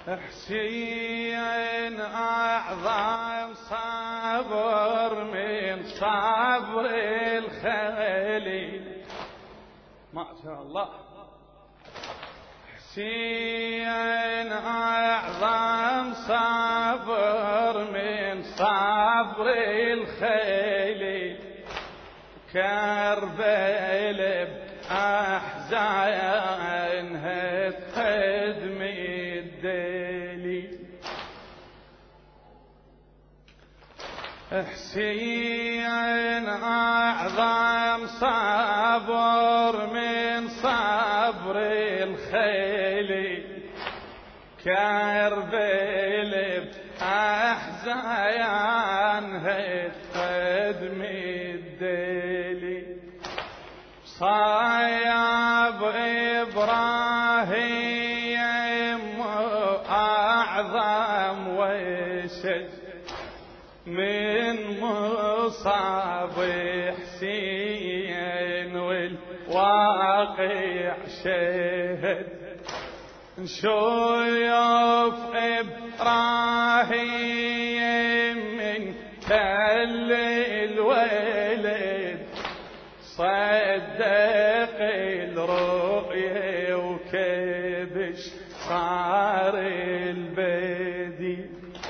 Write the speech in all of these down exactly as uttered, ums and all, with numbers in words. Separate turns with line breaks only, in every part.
حسين أعظم صبر من صبر الخليل. ما شاء الله. حسين أعظم صبر من صبر الخليل. كربلاء بأحزانها تخدم الدليل. حسين أعظم صبر من صبر الخليل. كربلاء بأحزانها تخدم الدليل. صايب إبراهيم أعظم وشج من مصاب حسين والواقع شهد. نشوف إبراهيم من تل الولد صدق الرؤيا وكبش صار البديل.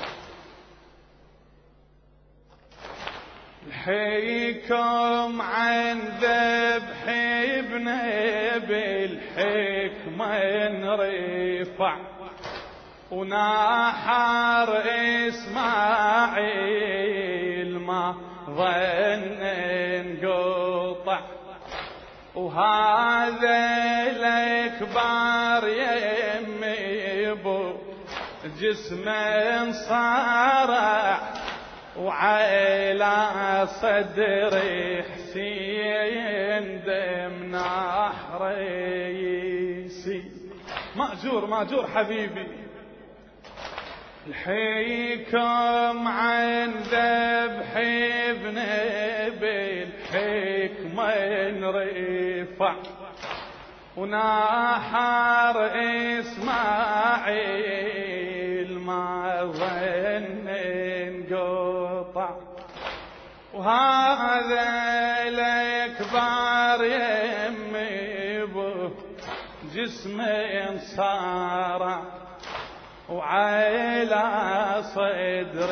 الحكم عن ذبح ابنه بالحكمة انرفع. ونحر إسماعيل ما ظن انقطع. وهذا الأكبر يمي ابو جسمه انصارع. وعلى صدر حسين دم نحر يسيل. مأجور مأجور حبيبي. الحكم عن ذبح ابنه بالحكمة انرفع. ونحر إسماعيل ما ظن انقطع. وهذا الأكبر يمي به جسمه انصارع. وعلى صدر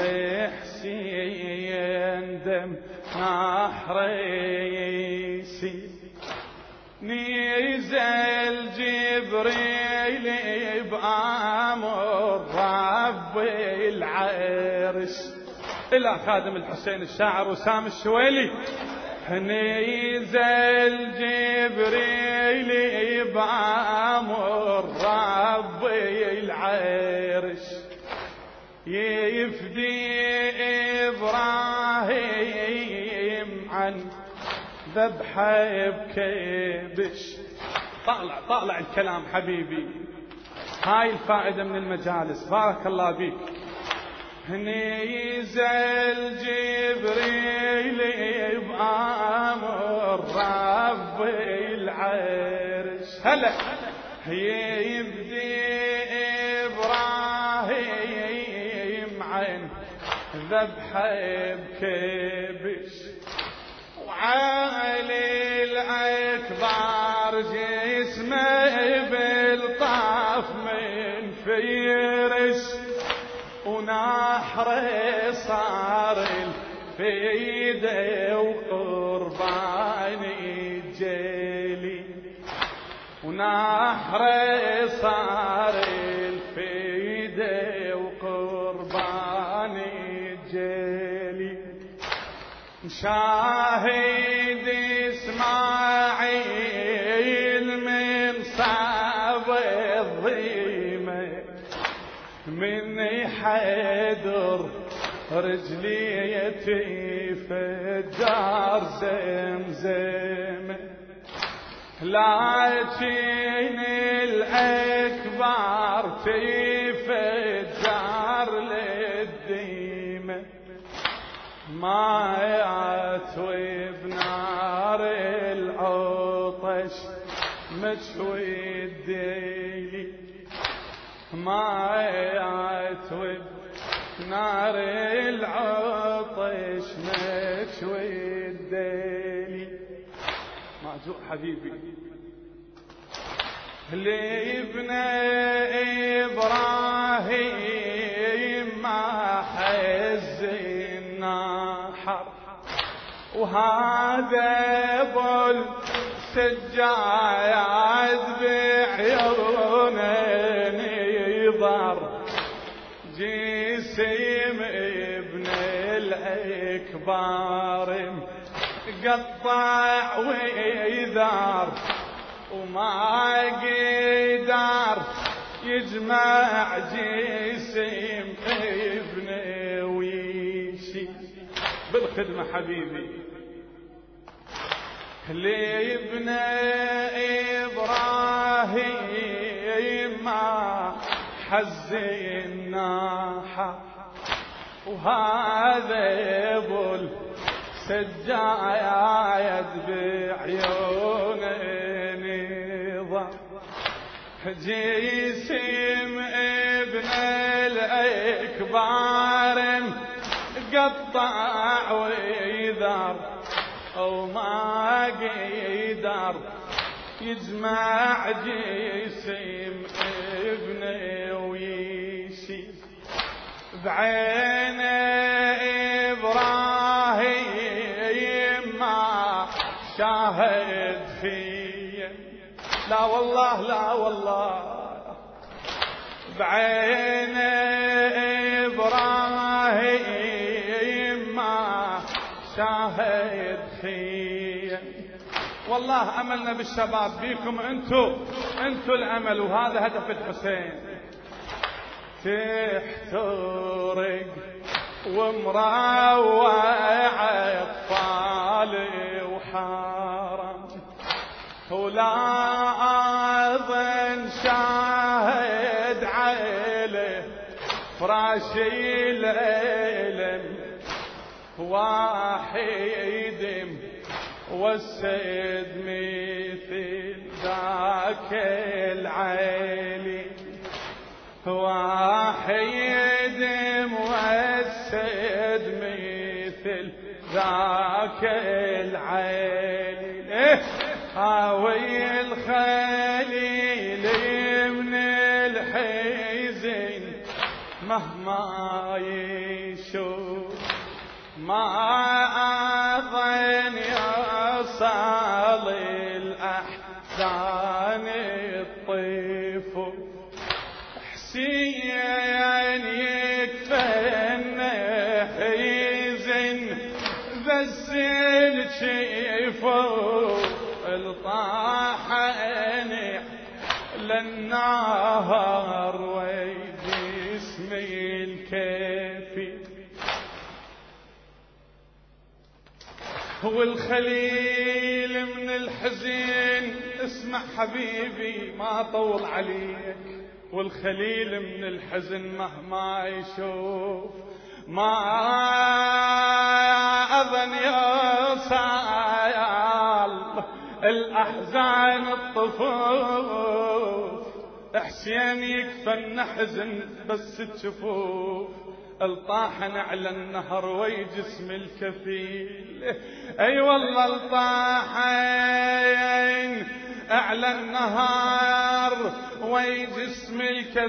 حسين دم نحر يسيل. نزل جبريل بأمر رب العرش إلى خادم الحسين الشاعر وسام الشويلي. نزل جبريل بأمر رب العرش يفدي إبراهيم عن ذبحه بكبش. طالع طالع الكلام حبيبي. هاي الفائدة من المجالس. بارك الله بيك. نزل جبريل بأمر رب العرش. هلا يبدي إبراهيم عن ذبحه بكبش. وعلي الأكبر جسمه بالطاف من فيرش. ونحره صار الفيدة وقربان الجلي. ونحره صار الفيدة وقربان الجلي. شاهد إسماعيل من صعب الضيمة من حيدر رجليتي في الدار زمزم. لكن الأكبر تفجر للديمة. ما يعتوي بنار العطش مشوي الديلي. مايات نار العطش مشوي الديلي. معجوق حبيبي لابن إبراهيم ما حز النحر، وهذا ابو السجاد بعيونه نظر، جسم ابن الأكبر قطع ويذار، وما قدر يجمع جسم ابنه ويشي. بالخدمة حبيبي لابن إبراهيم ما حز الناحة، وهذا ابو السجاد بعيونه نظر، جسم ابن الأكبر قطع ويذر، وما قدر يجمع جسم ابنه ويشي. بعين إبراهيم ما شاهد فيه، لا والله لا والله، بعين إبراهيم ما شاهد فيه. والله أملنا بالشباب بيكم، أنتوا أنتوا الأمل، وهذا هدف الحسين. تحترق ومروع أطفال وحرم، ولا أظن شاهد عيله فراشي الألم، واحد والسيد مثل ذاك العيلي، واحد والسيد مثل ذاك العيلي، هاوي الخليل من الحزن مهما يشوف، ما أظن يصل الأحزان الطيف، حسين يكفن حزن بس الشيفو الطاحن للنهر وجسمي الكافي. هو الخليل من الحزين، اسمع حبيبي ما طول عليك، والخليل من الحزن مهما يشوف ما أظن يوصل الأحزان الطفوف، حسين يكفن حزن بس تشوفوه الطاحن على النهر وي جسم الكفيل. اي والله الطاحن على النهر وي جسم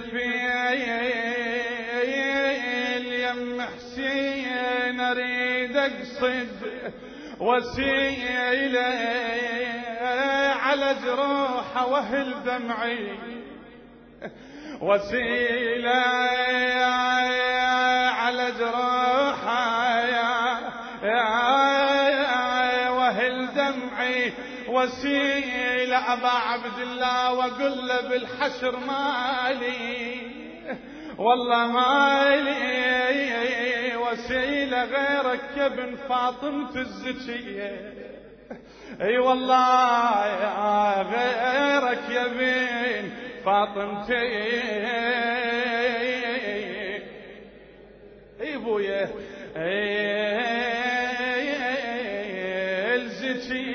الكفيل. يم حسين اريد اقصد وسيله على جروحه وهل دمعي، وسيله على جروحه وهل دمعي، وسيله ابا عبد الله واقول له بالحشر مالي والله مالي وسيله غيرك يا ابن فاطمه الزكيه. اي والله يا غيرك يا بن فاطمتي. اي ابويا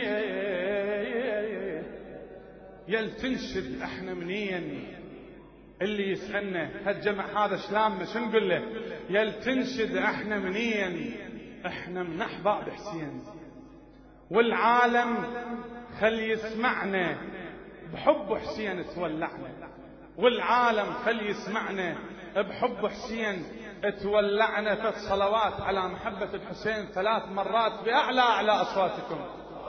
الزكيه يل تنشد احنا منين اللي يسألنا هالجمع هذا شلامنا شو نقول له؟ يل تنشد احنا منين؟ احنا من احباب حسين، والعالم خل يسمعنا بحب حسين تولعنا، والعالم خل يسمعنا بحب حسين تولعنا. فالصلوات على محبة الحسين ثلاث مرات بأعلى أعلى أصواتكم.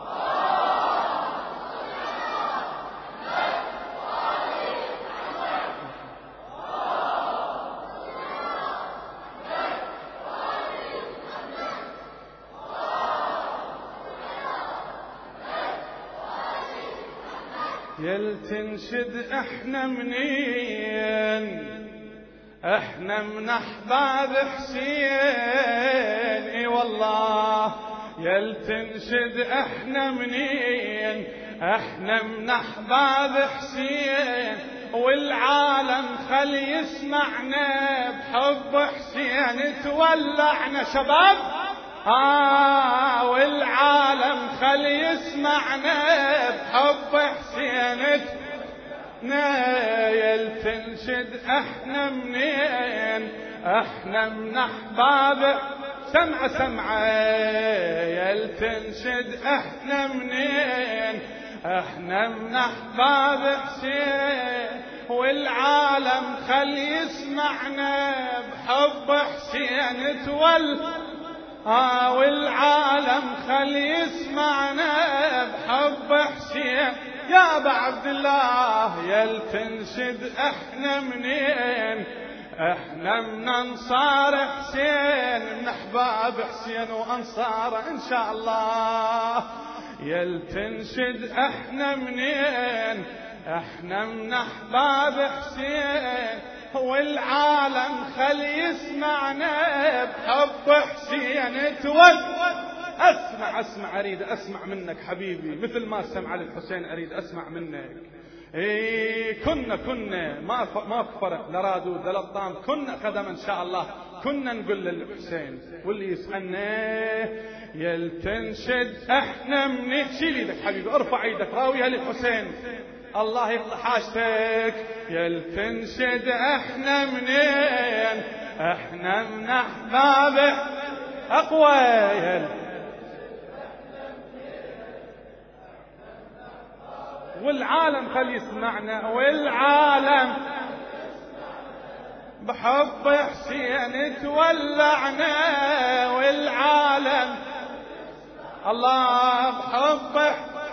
يل تنشد احنا منين؟ احنا من احباب حسين. اي والله يل تنشد احنا منين؟ احنا من احباب حسين، والعالم خل يسمعنا بحب حسين تولعنا. شباب آه والعالم خل يسمعنا بحب حسين يل تنشد احنا منين؟ احنا من احباب سمع سمع. يل تنشد احنا منين؟ احنا من احباب حسين، والعالم خل يسمعنا بحب حسين تول آه والعالم خل يسمعنا بحب حسين. يا ابا عبد الله يل تنشد احنا منين؟ احنا من انصار حسين، من احباب حسين وانصاره ان شاء الله. يل تنشد احنا منين؟ احنا من احباب حسين، والعالم خل يسمعنا بحب حسين تود. اسمع اسمع اريد اسمع منك حبيبي، مثل ما سمع للحسين اريد اسمع منك. ايه كنا كنا ما ف... ما فرق لا رادود لا لطام، كنا قدم ان شاء الله كنا نقول للحسين. واللي يسألنا يل تنشد احنا من شيل ايدك حبيبي، ارفع ايدك راويها للحسين الله يقضي حاجتك. يل تنشد احنا منين؟ احنا من احبابه اقوى. يل والعالم خل يسمعنا، والعالم بحب حسين تولعنا، والعالم الله بحب.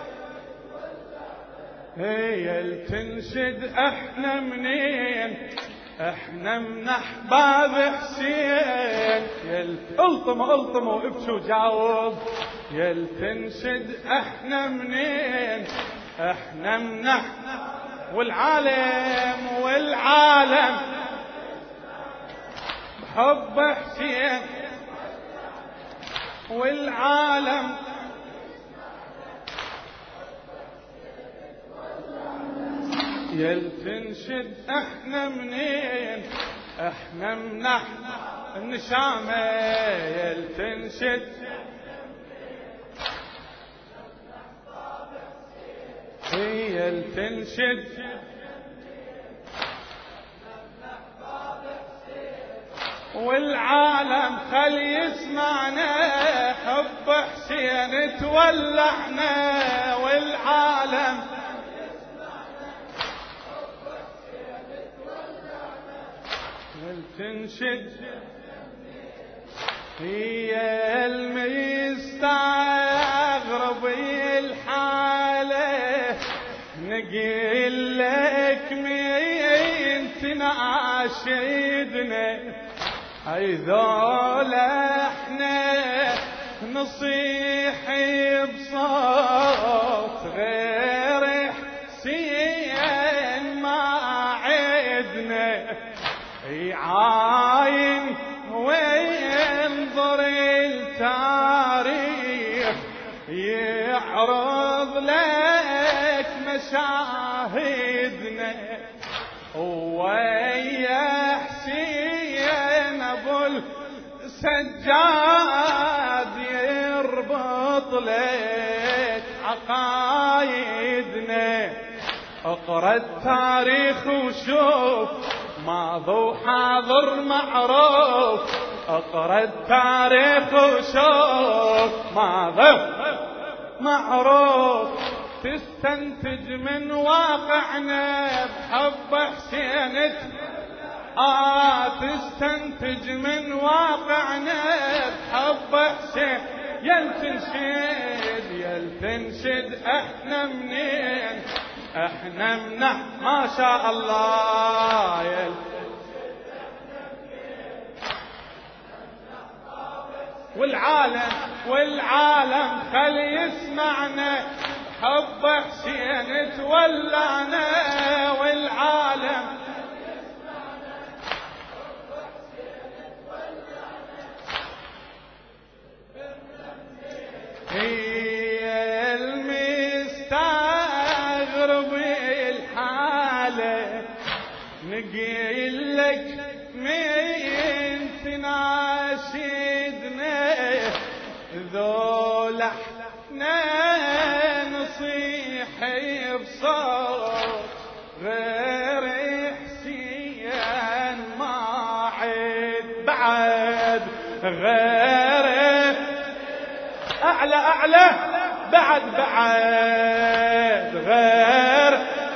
يل تنشد احنا منين؟ احنا من احباب حسين. يل الطموا الطموا ابشوا جاوب. يل تنشد احنا منين؟ احنا من احنا والعالم والعالم بحب حسين، والعالم يل تنشد احنا منين؟ احنا من احنا النشامة. يل تنشد يل تنشد والعالم خل يسمعنا حب حسين تولعنا، والعالم يل تنشد هي المستغرب الحالة نقول لك مين تناشدنا، هيذول احنا نصيح بصوت غير حسين ما عدنا، يعاين وينظر التاريخ يعرض لك مشاهدنا، ويا حسين ابو السجاد يربط لك عقايدنا، اقرا التاريخ وشوف ماضي وحاضر معروف، اقرا التاريخ وشوف ماضي معروف، تستنتج من واقعنا بحب حسين، آه تستنتج من واقعنا بحب حسين، يل تنشد يل تنشد احنا منين، احنا منح ما شاء الله، يل والعالم والعالم خل يسمعنا حب حسين تولعنا، والعالم هي المستغرب الحالة، نقيل لك من تناشدنا ذول احنا نصيح بصوت غير حسين ما عد بعد غير أعلى أعلى بعد بعد غير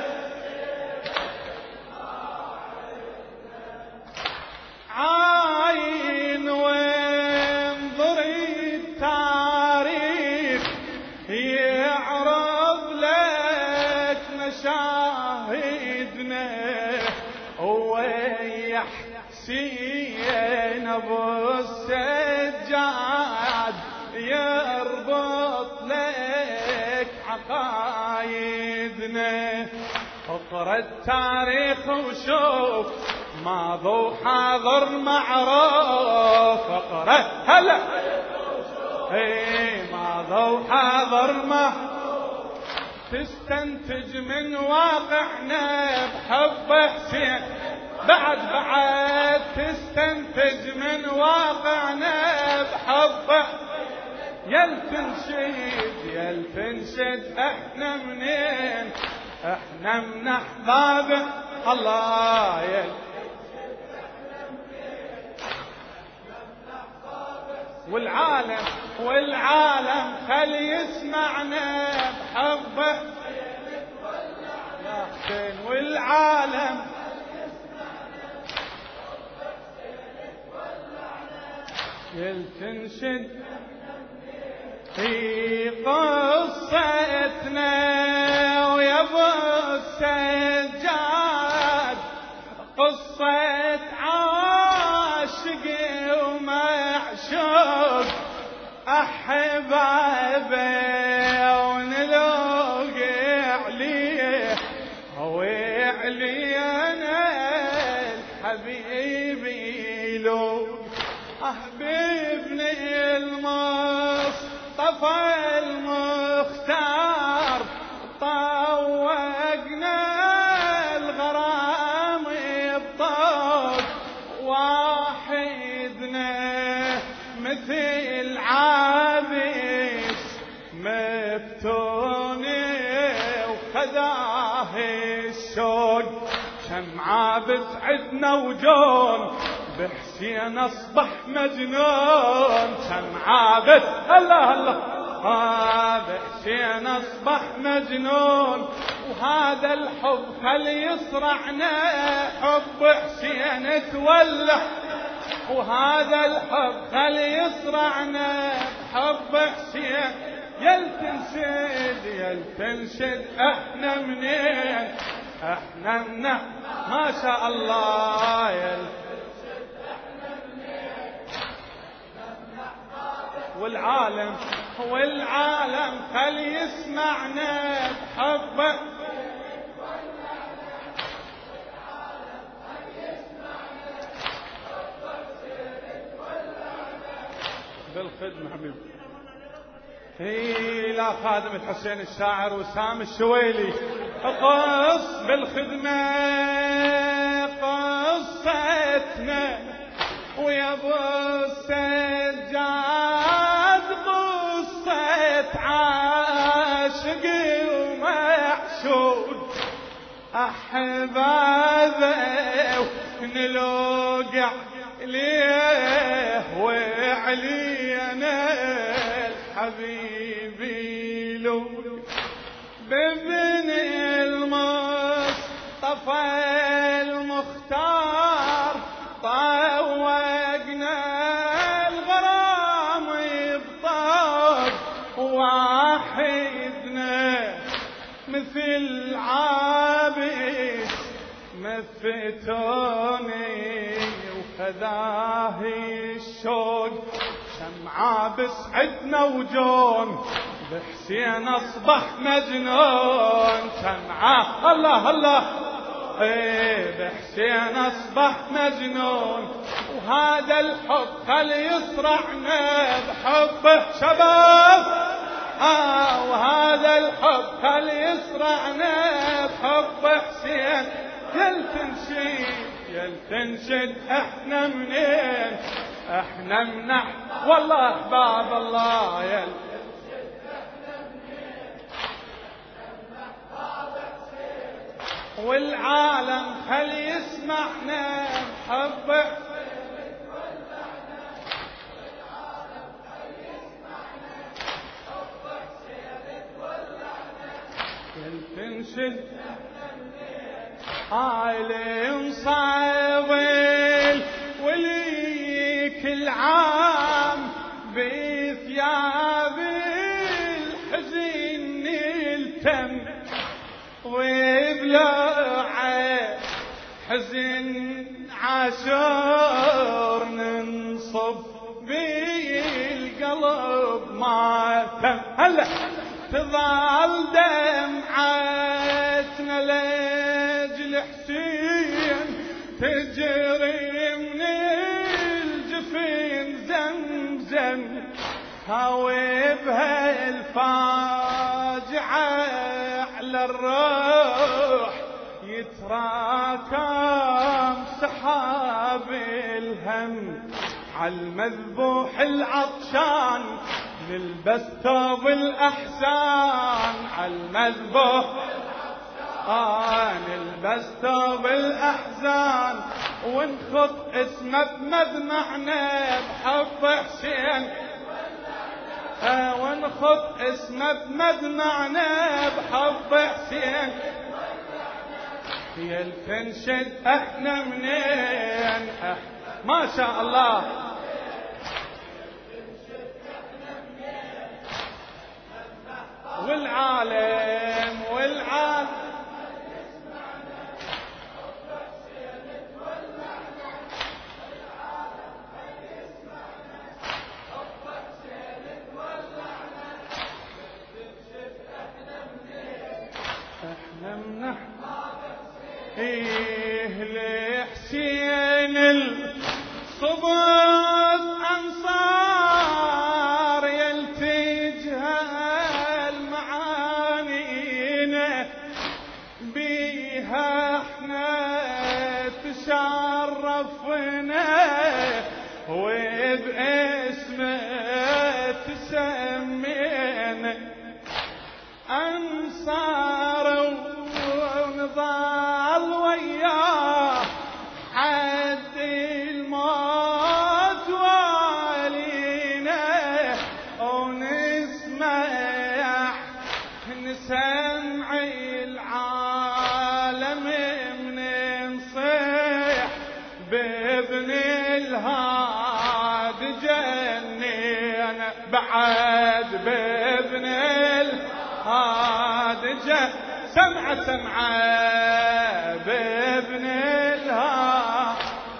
عاين وانظر التاريخ يعرض لك مشاهدنا، ويا حسين ابو السجاد يربط لك عقايدنا، اقرا التاريخ وشوف ماضي وحاضر معروف، اقرا هلا اي ماضي وحاضر معروف، تستنتج من واقعنا بحب حسين، بعد بعد تستنتج من واقعنا بحب، يل تنشد يل تنشد احنا منين، احنا من احباب الله، يل والعالم والعالم خل يسمعنا بحب حسين، والعالم يل تنشد في قصتنا ويا ابو السجاد، قصة عاشق ومعشوق أحبابه ونلوقي عليه، وعلينا الحبيب يلوق حبيبني المصطفى المختار، طوقنا الغرام بطوق واحدنا مثل عابس مفتوني وخذاه الشوق، كم عابس عدنا وجون بحسين اصبح مجنون، كم عابس الله الله آه بحسين اصبح مجنون، وهذا الحب خل يصرعنا حب حسين تولع، وهذا الحب خل يصرعنا حب حسين، يل تنشد يل تنشد احنا منين، احنا من ما شاء الله، يل والعالم والعالم خل يسمعنا بحبه، بالخدمة حبيبي. هي لا خادم الحسين الشاعر وسام الشويلي، قص بالخدمة قصتنا ويا ابو السجاد، قصة عاشق ومعشوق أحبابه من الوقع ليه وعلينا الحبيبي لو بابن المصطفى المختار طوقنا الغرام يبطاق واحدنا مثل عابد مثتوني وخذاه الشوق شمعة بسعدنا وجون بحسين اصبح مجنون شمعة الله الله ايه بحسين اصبح مجنون وهذا الحب خل يصرعنا بحبه شباب آه وهذا الحب خل يصرعنا بحب حسين يل تنشد يل تنشد احنا منين احنا منح والله احباب الله يل والعالم خل يسمعنا بحبه تنشد عالم صايل ولي كل عام بثياب الحزن التم وبلوعه حزن عاشور ننصب بالقلب ما تم هلا تظل دمعتنا لاجل حسين تجري من الجفين زمزم هاوبها الفاجعة على الروح يتراكم سحاب الهم عالمذبوح العطشان نلبس ثوب الأحزان عالمذبوح آه نلبس ثوب الأحزان ونخط اسمه بمذمعنا بحب حسين آه ونخط اسمه بمذمعنا بحب حسين يا التنشد احنا منين أح ما شاء الله والعالم والعالم احنا منح ايه لحسين الصبر انصار يلتجها المعانينا بيها احنا تشرفنا وباسمه تسمينا انصار ونظل وياه حد الموت والينا ونسمع نسمع العالم من نصيح بابن الهاد جنينا بعد بابن الهاد جنينا سمعة سمعة بابن الها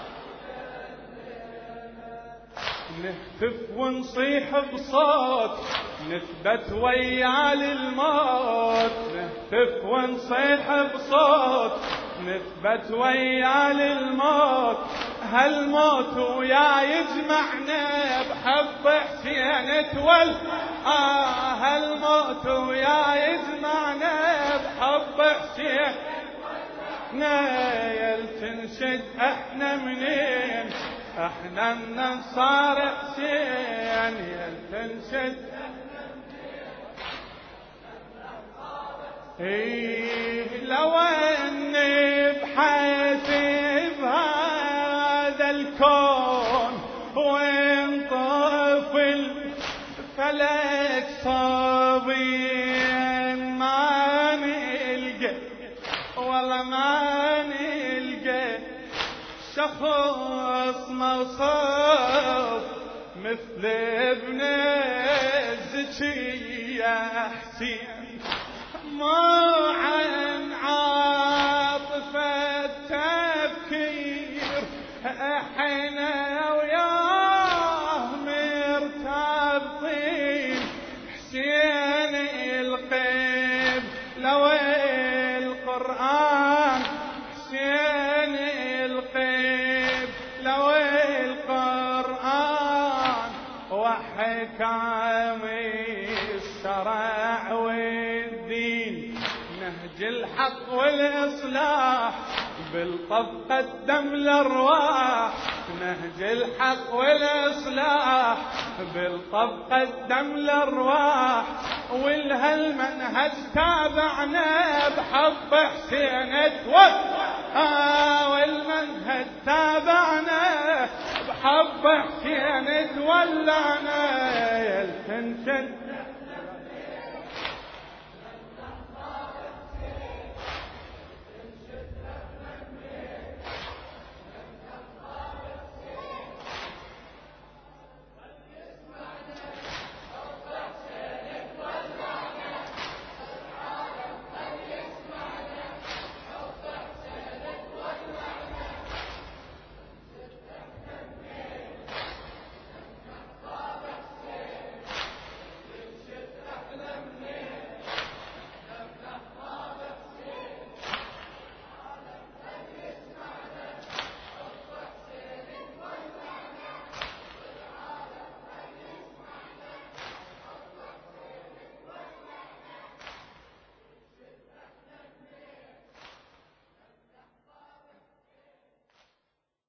نهتف ونصيح بصوت نثبت ويا للموت نهتف ونصيح بصوت نثبت ويا للموت هالموت ويا يجمعنا بحب حسين تول آه هالموت ويا يجمعنا بحب حسين يل تنشد احنا منين احنا من انصار حسين يل تنشد ايه لو اني بحياتي بهاي الكون وين طفل فلك صابين ما نلقى والله ما نلقى شخص مصاب مثل ابن الزكية حسين ما عن عاطفة تفكير احنا وياه مرتبطين حسين القيب لو القرآن حسين القيب لو القرآن وحكام الشرع والدين نهج الحق والإصلاح بالطب قدم الأرواح نهج الحق والإصلاح بالطب قدم الأرواح والهالمنهج تابعنا بحب حسين توفى آه والمنهج تابعنا بحب حسين تولعنا